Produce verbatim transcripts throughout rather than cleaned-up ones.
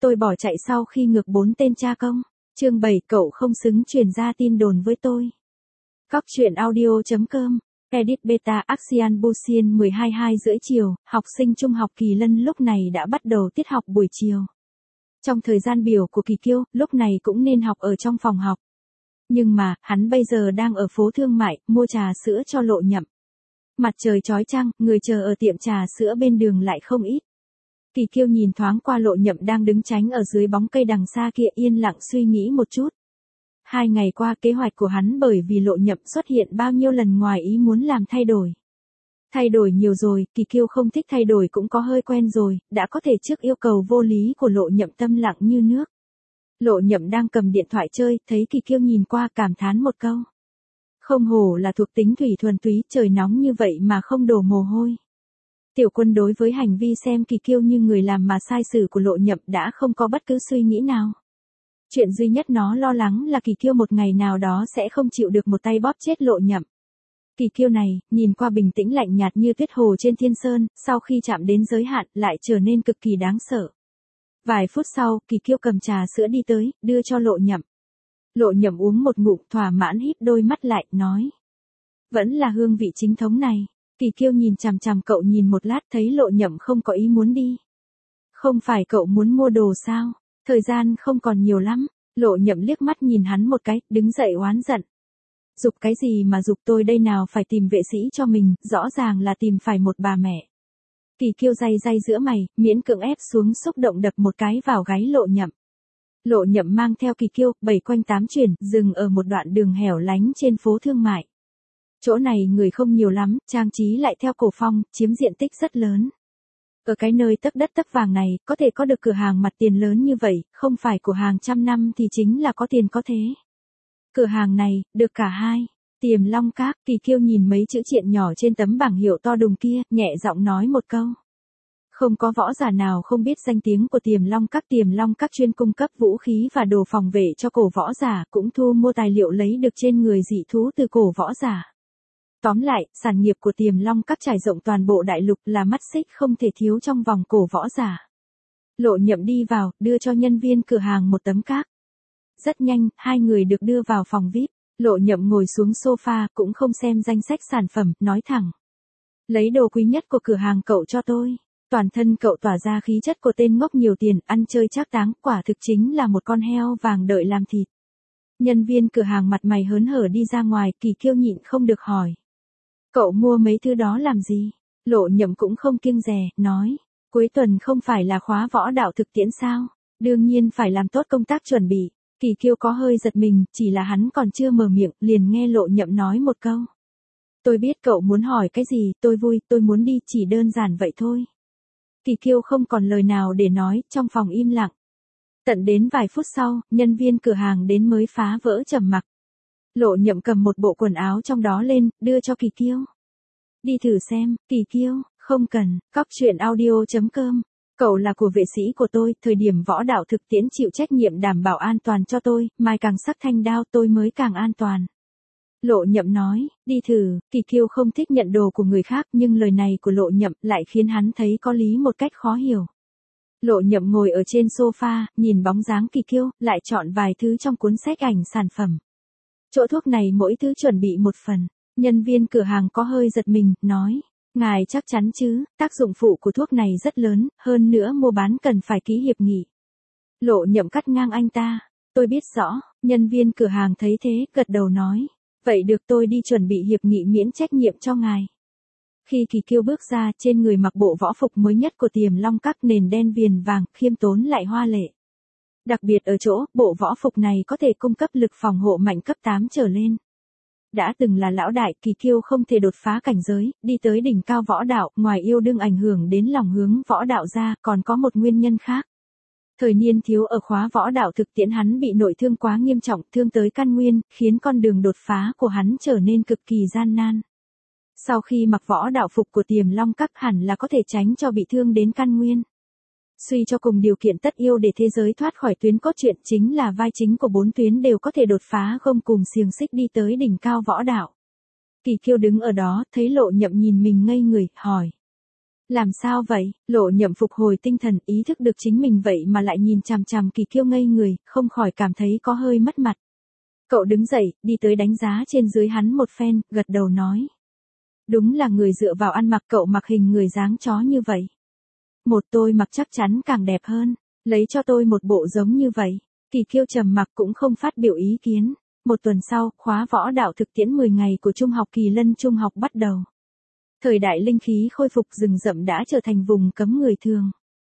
tôi bỏ chạy sau khi ngược bốn tên cha công. Chương bảy, cậu không xứng truyền ra tin đồn với tôi. Cóc truyện audio chấm com. Edit beta Axian Busian mười hai hai rưỡi chiều, học sinh trung học Kỳ Lân lúc này đã bắt đầu tiết học buổi chiều. Trong thời gian biểu của Kỳ Kiêu, lúc này cũng nên học ở trong phòng học. Nhưng mà, hắn bây giờ đang ở phố thương mại, mua trà sữa cho Lộ Nhậm. Mặt trời chói chang, người chờ ở tiệm trà sữa bên đường lại không ít. Kỳ Kiêu nhìn thoáng qua Lộ Nhậm đang đứng tránh ở dưới bóng cây đằng xa kia, yên lặng suy nghĩ một chút. Hai ngày qua kế hoạch của hắn bởi vì Lộ Nhậm xuất hiện bao nhiêu lần ngoài ý muốn làm thay đổi. Thay đổi nhiều rồi, Kỳ Kiêu không thích thay đổi cũng có hơi quen rồi, đã có thể trước yêu cầu vô lý của Lộ Nhậm tâm lặng như nước. Lộ Nhậm đang cầm điện thoại chơi, thấy Kỳ Kiêu nhìn qua cảm thán một câu. Không hổ là thuộc tính thủy thuần túy, trời nóng như vậy mà không đổ mồ hôi. Tiểu Quân đối với hành vi xem Kỳ Kiêu như người làm mà sai sử của Lộ Nhậm đã không có bất cứ suy nghĩ nào. Chuyện duy nhất nó lo lắng là Kỳ Kiêu một ngày nào đó sẽ không chịu được một tay bóp chết Lộ Nhậm. Kỳ Kiêu này, nhìn qua bình tĩnh lạnh nhạt như tuyết hồ trên thiên sơn, sau khi chạm đến giới hạn lại trở nên cực kỳ đáng sợ. Vài phút sau, Kỳ Kiêu cầm trà sữa đi tới, đưa cho Lộ Nhậm. Lộ Nhậm uống một ngụm thỏa mãn híp đôi mắt lại, nói. Vẫn là hương vị chính thống này. Kỳ Kiêu nhìn chằm chằm cậu nhìn một lát thấy Lộ Nhậm không có ý muốn đi. Không phải cậu muốn mua đồ sao? Thời gian không còn nhiều lắm. Lộ Nhậm liếc mắt nhìn hắn một cái, đứng dậy oán giận. Giục cái gì mà giục tôi đây, nào phải tìm vệ sĩ cho mình, rõ ràng là tìm phải một bà mẹ. Kỳ Kiêu day day giữa mày, miễn cưỡng ép xuống xúc động đập một cái vào gáy Lộ Nhậm. Lộ Nhậm mang theo Kỳ Kiêu, bảy quanh tám chuyển, dừng ở một đoạn đường hẻo lánh trên phố thương mại. Chỗ này người không nhiều lắm, trang trí lại theo cổ phong, chiếm diện tích rất lớn. Ở cái nơi tấc đất tấc vàng này, có thể có được cửa hàng mặt tiền lớn như vậy, không phải của hàng trăm năm thì chính là có tiền có thế. Cửa hàng này, được cả hai. Tiềm Long Các. Kỳ Kiêu nhìn mấy chữ triện nhỏ trên tấm bảng hiệu to đùng kia, nhẹ giọng nói một câu. Không có võ giả nào không biết danh tiếng của Tiềm Long Các. Tiềm Long Các chuyên cung cấp vũ khí và đồ phòng vệ cho cổ võ giả, cũng thu mua tài liệu lấy được trên người dị thú từ cổ võ giả. Tóm lại, sản nghiệp của Tiềm Long Các trải rộng toàn bộ đại lục, là mắt xích không thể thiếu trong vòng cổ võ giả. Lộ Nhậm đi vào, đưa cho nhân viên cửa hàng một tấm cát. Rất nhanh, hai người được đưa vào phòng vi ai pi. Lộ Nhậm ngồi xuống sofa, cũng không xem danh sách sản phẩm, nói thẳng. Lấy đồ quý nhất của cửa hàng cậu cho tôi. Toàn thân cậu tỏa ra khí chất của tên ngốc nhiều tiền, ăn chơi trác táng, quả thực chính là một con heo vàng đợi làm thịt. Nhân viên cửa hàng mặt mày hớn hở đi ra ngoài, Kỳ Kiêu nhịn không được hỏi. Cậu mua mấy thứ đó làm gì? Lộ Nhậm cũng không kiêng dè, nói. Cuối tuần không phải là khóa võ đạo thực tiễn sao? Đương nhiên phải làm tốt công tác chuẩn bị. Kỳ Kiêu có hơi giật mình, chỉ là hắn còn chưa mở miệng, liền nghe Lộ Nhậm nói một câu. Tôi biết cậu muốn hỏi cái gì, tôi vui, tôi muốn đi, chỉ đơn giản vậy thôi. Kỳ Kiêu không còn lời nào để nói, trong phòng im lặng. Tận đến vài phút sau, nhân viên cửa hàng đến mới phá vỡ trầm mặc. Lộ Nhậm cầm một bộ quần áo trong đó lên, đưa cho Kỳ Kiêu. Đi thử xem. Kỳ Kiêu, không cần. Cóc truyện audio chấm com. Cậu là của vệ sĩ của tôi, thời điểm võ đạo thực tiễn chịu trách nhiệm đảm bảo an toàn cho tôi, mai càng sắc thanh đao tôi mới càng an toàn. Lộ Nhậm nói, đi thử. Kỳ Kiêu không thích nhận đồ của người khác, nhưng lời này của Lộ Nhậm lại khiến hắn thấy có lý một cách khó hiểu. Lộ Nhậm ngồi ở trên sofa, nhìn bóng dáng Kỳ Kiêu, lại chọn vài thứ trong cuốn sách ảnh sản phẩm. Chỗ thuốc này mỗi thứ chuẩn bị một phần. Nhân viên cửa hàng có hơi giật mình, nói. Ngài chắc chắn chứ, tác dụng phụ của thuốc này rất lớn, hơn nữa mua bán cần phải ký hiệp nghị. Lộ Nhậm cắt ngang anh ta. Tôi biết rõ. Nhân viên cửa hàng thấy thế, gật đầu nói. Vậy được, tôi đi chuẩn bị hiệp nghị miễn trách nhiệm cho ngài. Khi Kỳ Kiêu bước ra, trên người mặc bộ võ phục mới nhất của Tiềm Long Các, nền đen viền vàng, khiêm tốn lại hoa lệ. Đặc biệt ở chỗ, bộ võ phục này có thể cung cấp lực phòng hộ mạnh cấp tám trở lên. Đã từng là lão đại, Kỳ Kiêu không thể đột phá cảnh giới, đi tới đỉnh cao võ đạo, ngoài yêu đương ảnh hưởng đến lòng hướng võ đạo ra, còn có một nguyên nhân khác. Thời niên thiếu ở khóa võ đạo thực tiễn hắn bị nội thương quá nghiêm trọng, thương tới căn nguyên, khiến con đường đột phá của hắn trở nên cực kỳ gian nan. Sau khi mặc võ đạo phục của Tiềm Long Các hẳn là có thể tránh cho bị thương đến căn nguyên. Suy cho cùng điều kiện tất yêu để thế giới thoát khỏi tuyến cốt truyện chính là vai chính của bốn tuyến đều có thể đột phá gông cùng xiềng xích đi tới đỉnh cao võ đạo. Kỳ Kiêu đứng ở đó, thấy Lộ Nhậm nhìn mình ngây người, hỏi. Làm sao vậy? Lộ Nhậm phục hồi tinh thần, ý thức được chính mình vậy mà lại nhìn chằm chằm Kỳ Kiêu ngây người, không khỏi cảm thấy có hơi mất mặt. Cậu đứng dậy, đi tới đánh giá trên dưới hắn một phen, gật đầu nói. Đúng là người dựa vào ăn mặc, cậu mặc hình người dáng chó như vậy. Một tôi mặc chắc chắn càng đẹp hơn, lấy cho tôi một bộ giống như vậy. Kỳ Kiêu trầm mặc cũng không phát biểu ý kiến. Một tuần sau, khóa võ đạo thực tiễn mười ngày của Trung học Kỳ Lân Trung học bắt đầu. Thời đại linh khí khôi phục, rừng rậm đã trở thành vùng cấm người thường.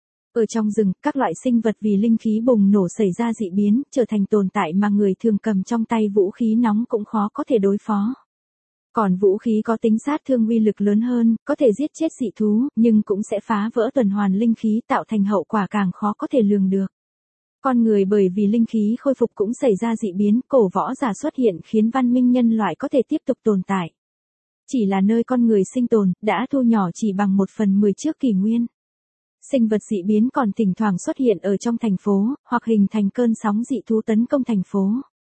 Ở trong rừng, các loại sinh vật vì linh khí bùng nổ xảy ra dị biến, trở thành tồn tại mà người thường cầm trong tay vũ khí nóng cũng khó có thể đối phó. Còn vũ khí có tính sát thương uy lực lớn hơn, có thể giết chết dị thú, nhưng cũng sẽ phá vỡ tuần hoàn linh khí, tạo thành hậu quả càng khó có thể lường được. Con người bởi vì linh khí khôi phục cũng xảy ra dị biến, cổ võ giả xuất hiện khiến văn minh nhân loại có thể tiếp tục tồn tại. Chỉ là nơi con người sinh tồn, đã thu nhỏ chỉ bằng một phần mười trước kỷ nguyên. Sinh vật dị biến còn thỉnh thoảng xuất hiện ở trong thành phố, hoặc hình thành cơn sóng dị thú tấn công thành phố.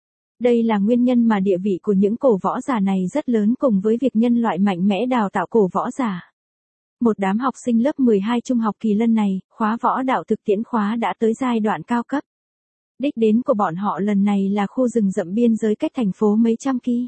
Đây là nguyên nhân mà địa vị của những cổ võ giả này rất lớn, cùng với việc nhân loại mạnh mẽ đào tạo cổ võ giả. Một đám học sinh lớp mười hai Trung học Kỳ Lân này, khóa võ đạo thực tiễn khóa đã tới giai đoạn cao cấp. Đích đến của bọn họ lần này là khu rừng rậm biên giới cách thành phố mấy trăm ki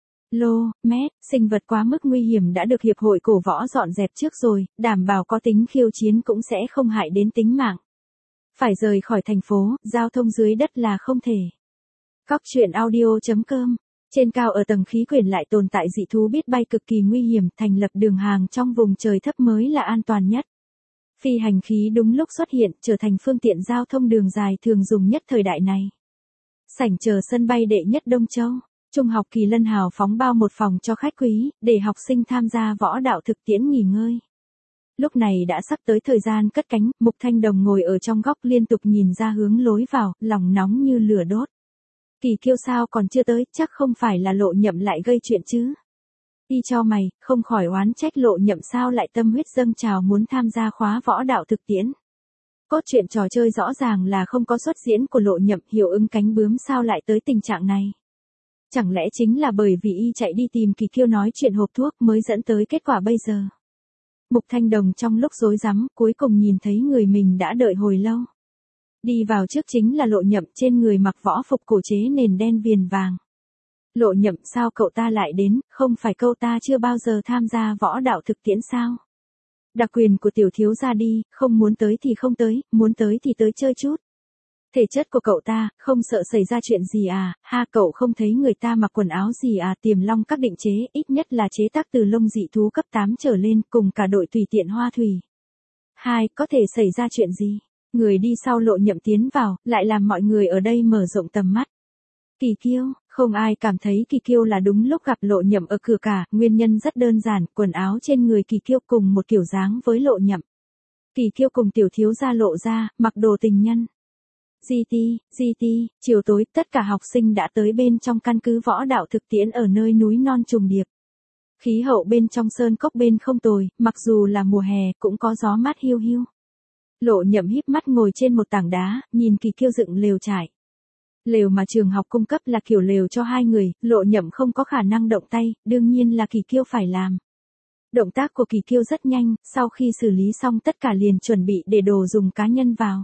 lô mét, sinh vật quá mức nguy hiểm đã được Hiệp hội Cổ Võ dọn dẹp trước rồi, đảm bảo có tính khiêu chiến cũng sẽ không hại đến tính mạng. Phải rời khỏi thành phố, giao thông dưới đất là không thể. Cóc truyện audio chấm com. Trên cao ở tầng khí quyển lại tồn tại dị thú biết bay cực kỳ nguy hiểm, thành lập đường hàng trong vùng trời thấp mới là an toàn nhất. Phi hành khí đúng lúc xuất hiện, trở thành phương tiện giao thông đường dài thường dùng nhất thời đại này. Sảnh chờ sân bay đệ nhất Đông Châu. Trung học Kỳ Lân hào phóng bao một phòng cho khách quý, để học sinh tham gia võ đạo thực tiễn nghỉ ngơi. Lúc này đã sắp tới thời gian cất cánh, Mục Thanh Đồng ngồi ở trong góc liên tục nhìn ra hướng lối vào, lòng nóng như lửa đốt. Kỳ Kiêu sao còn chưa tới, chắc không phải là Lộ Nhậm lại gây chuyện chứ. Đi cho mày, không khỏi oán trách Lộ Nhậm sao lại tâm huyết dâng trào muốn tham gia khóa võ đạo thực tiễn. Cốt truyện trò chơi rõ ràng là không có xuất diễn của Lộ Nhậm, hiệu ứng cánh bướm sao lại tới tình trạng này. Chẳng lẽ chính là bởi vì y chạy đi tìm Kỳ Kiêu nói chuyện hộp thuốc mới dẫn tới kết quả bây giờ. Mục Thanh Đồng trong lúc rối rắm, cuối cùng nhìn thấy người mình đã đợi hồi lâu. Đi vào trước chính là Lộ Nhậm, trên người mặc võ phục cổ chế nền đen viền vàng. Lộ Nhậm, sao cậu ta lại đến, không phải cậu ta chưa bao giờ tham gia võ đạo thực tiễn sao? Đặc quyền của tiểu thiếu gia đi, không muốn tới thì không tới, muốn tới thì tới chơi chút. Thể chất của cậu ta, không sợ xảy ra chuyện gì à, ha, cậu không thấy người ta mặc quần áo gì à, Tiềm Long các định chế, ít nhất là chế tác từ lông dị thú cấp tám trở lên, cùng cả đội tùy tiện hoa thủy. Hai, có thể xảy ra chuyện gì? Người đi sau Lộ Nhậm tiến vào, lại làm mọi người ở đây mở rộng tầm mắt. Kỳ Kiêu, không ai cảm thấy Kỳ Kiêu là đúng lúc gặp Lộ Nhậm ở cửa cả, nguyên nhân rất đơn giản, quần áo trên người Kỳ Kiêu cùng một kiểu dáng với Lộ Nhậm. Kỳ Kiêu cùng tiểu thiếu gia Lộ ra, mặc đồ tình nhân. giê tê, giê tê, chiều tối, tất cả học sinh đã tới bên trong căn cứ võ đạo thực tiễn ở nơi núi non trùng điệp. Khí hậu bên trong sơn cốc bên không tồi, mặc dù là mùa hè, cũng có gió mát hiu hiu. Lộ Nhậm híp mắt ngồi trên một tảng đá, nhìn Kỳ Kiêu dựng lều trải. Lều mà trường học cung cấp là kiểu lều cho hai người, Lộ Nhậm không có khả năng động tay, đương nhiên là Kỳ Kiêu phải làm. Động tác của Kỳ Kiêu rất nhanh, sau khi xử lý xong tất cả liền chuẩn bị để đồ dùng cá nhân vào.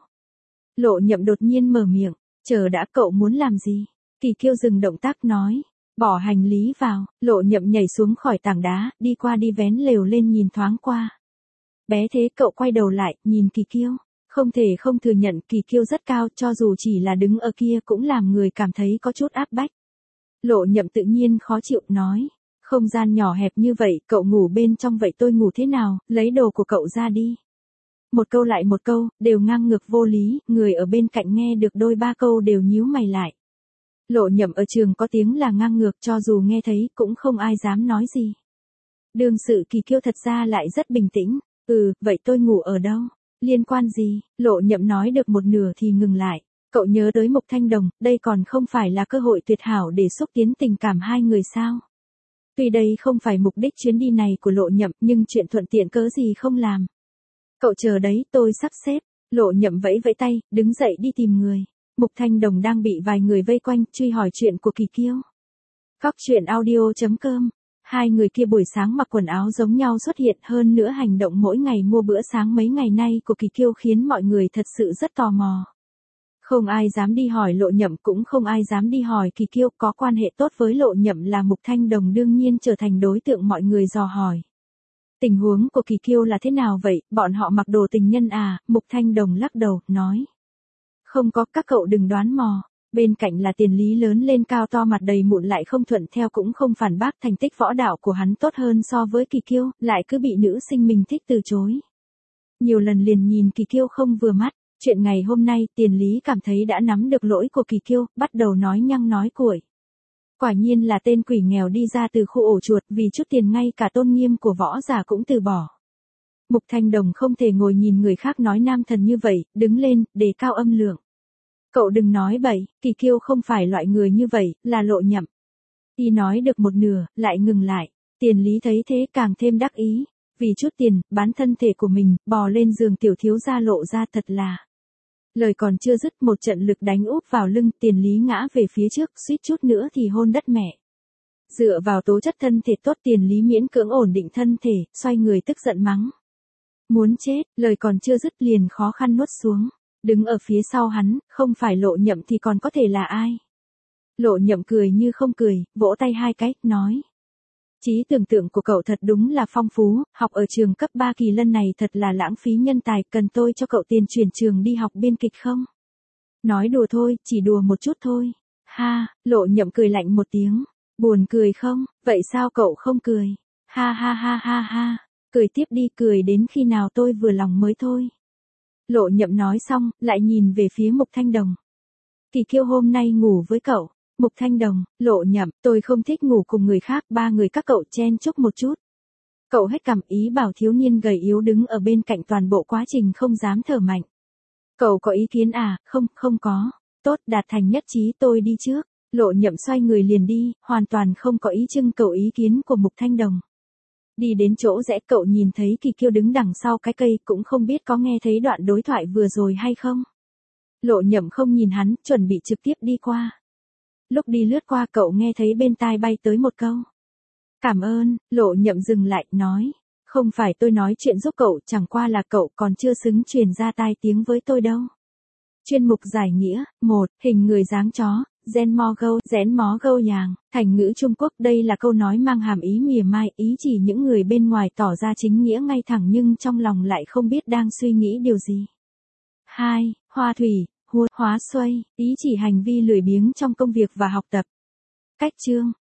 Lộ Nhậm đột nhiên mở miệng, chờ đã, cậu muốn làm gì? Kỳ Kiêu dừng động tác nói, bỏ hành lý vào. Lộ Nhậm nhảy xuống khỏi tảng đá, đi qua đi vén lều lên nhìn thoáng qua. Bé thế, cậu quay đầu lại, nhìn Kỳ Kiêu. Không thể không thừa nhận Kỳ Kiêu rất cao, cho dù chỉ là đứng ở kia cũng làm người cảm thấy có chút áp bách. Lộ Nhậm tự nhiên khó chịu, nói, không gian nhỏ hẹp như vậy, cậu ngủ bên trong vậy tôi ngủ thế nào, lấy đồ của cậu ra đi. Một câu lại một câu, đều ngang ngược vô lý, người ở bên cạnh nghe được đôi ba câu đều nhíu mày lại. Lộ Nhậm ở trường có tiếng là ngang ngược, cho dù nghe thấy cũng không ai dám nói gì. Đương sự Kỳ Kiêu thật ra lại rất bình tĩnh, ừ, vậy tôi ngủ ở đâu? Liên quan gì? Lộ Nhậm nói được một nửa thì ngừng lại. Cậu nhớ tới Mục Thanh Đồng, đây còn không phải là cơ hội tuyệt hảo để xúc tiến tình cảm hai người sao? Tuy đây không phải mục đích chuyến đi này của Lộ Nhậm, nhưng chuyện thuận tiện cớ gì không làm. Cậu chờ đấy, tôi sắp xếp. Lộ Nhậm vẫy vẫy tay, đứng dậy đi tìm người. Mục Thanh Đồng đang bị vài người vây quanh, truy hỏi chuyện của Kỳ Kiêu. Cóc truyện audio chấm com Hai người kia buổi sáng mặc quần áo giống nhau xuất hiện, hơn nữa hành động mỗi ngày mua bữa sáng mấy ngày nay của Kỳ Kiêu khiến mọi người thật sự rất tò mò. Không ai dám đi hỏi Lộ Nhậm, cũng không ai dám đi hỏi Kỳ Kiêu, có quan hệ tốt với Lộ Nhậm là Mục Thanh Đồng đương nhiên trở thành đối tượng mọi người dò hỏi. Tình huống của Kỳ Kiêu là thế nào vậy, bọn họ mặc đồ tình nhân à? Mục Thanh Đồng lắc đầu, nói. Không có, các cậu đừng đoán mò. Bên cạnh là Tiền Lý lớn lên cao to mặt đầy mụn lại không thuận theo cũng không phản bác, thành tích võ đạo của hắn tốt hơn so với Kỳ Kiêu, lại cứ bị nữ sinh mình thích từ chối. Nhiều lần liền nhìn Kỳ Kiêu không vừa mắt. Chuyện ngày hôm nay Tiền Lý cảm thấy đã nắm được lỗi của Kỳ Kiêu, bắt đầu nói nhăng nói cuội. Quả nhiên là tên quỷ nghèo đi ra từ khu ổ chuột, vì chút tiền ngay cả tôn nghiêm của võ giả cũng từ bỏ. Mục Thanh Đồng không thể ngồi nhìn người khác nói nam thần như vậy, đứng lên, đề cao âm lượng. Cậu đừng nói bậy, Kỳ Kiêu không phải loại người như vậy, là Lộ Nhậm. Y nói được một nửa, lại ngừng lại. Tiền Lý thấy thế càng thêm đắc ý. Vì chút tiền, bán thân thể của mình, bò lên giường tiểu thiếu gia Lộ ra thật là. Lời còn chưa dứt, một trận lực đánh úp vào lưng, Tiền Lý ngã về phía trước, suýt chút nữa thì hôn đất mẹ. Dựa vào tố chất thân thể tốt, Tiền Lý miễn cưỡng ổn định thân thể, xoay người tức giận mắng. Muốn chết, lời còn chưa dứt liền khó khăn nuốt xuống. Đứng ở phía sau hắn, không phải Lộ Nhậm thì còn có thể là ai? Lộ Nhậm cười như không cười, vỗ tay hai cái, nói. Trí tưởng tượng của cậu thật đúng là phong phú, học ở trường cấp ba Kỳ Lân này thật là lãng phí nhân tài, cần tôi cho cậu tiền chuyển trường đi học biên kịch không? Nói đùa thôi, chỉ đùa một chút thôi. Ha, Lộ Nhậm cười lạnh một tiếng. Buồn cười không? Vậy sao cậu không cười? Ha ha ha ha ha. Cười tiếp đi, cười đến khi nào tôi vừa lòng mới thôi. Lộ Nhậm nói xong, lại nhìn về phía Mục Thanh Đồng. Kỳ Kiêu hôm nay ngủ với cậu. Mục Thanh Đồng, Lộ Nhậm, tôi không thích ngủ cùng người khác, ba người các cậu chen chúc một chút. Cậu hết cảm ý bảo thiếu niên gầy yếu đứng ở bên cạnh toàn bộ quá trình không dám thở mạnh. Cậu có ý kiến à? Không, không có. Tốt, đạt thành nhất trí, tôi đi trước. Lộ Nhậm xoay người liền đi, hoàn toàn không có ý trưng cầu ý kiến của Mục Thanh Đồng. Đi đến chỗ rẽ, cậu nhìn thấy Kỳ Kiêu đứng đằng sau cái cây, cũng không biết có nghe thấy đoạn đối thoại vừa rồi hay không. Lộ Nhậm không nhìn hắn, chuẩn bị trực tiếp đi qua. Lúc đi lướt qua cậu nghe thấy bên tai bay tới một câu. Cảm ơn. Lộ Nhậm dừng lại, nói. Không phải tôi nói chuyện giúp cậu, chẳng qua là cậu còn chưa xứng truyền ra tai tiếng với tôi đâu. Chuyên mục giải nghĩa. một. Hình người dáng chó. Gen mo gâu, rén mó gâu yàng. Thành ngữ Trung Quốc, đây là câu nói mang hàm ý mỉa mai, ý chỉ những người bên ngoài tỏ ra chính nghĩa ngay thẳng nhưng trong lòng lại không biết đang suy nghĩ điều gì. hai. Hoa thủy, hua, hóa xuây, ý chỉ hành vi lười biếng trong công việc và học tập. Cách chương.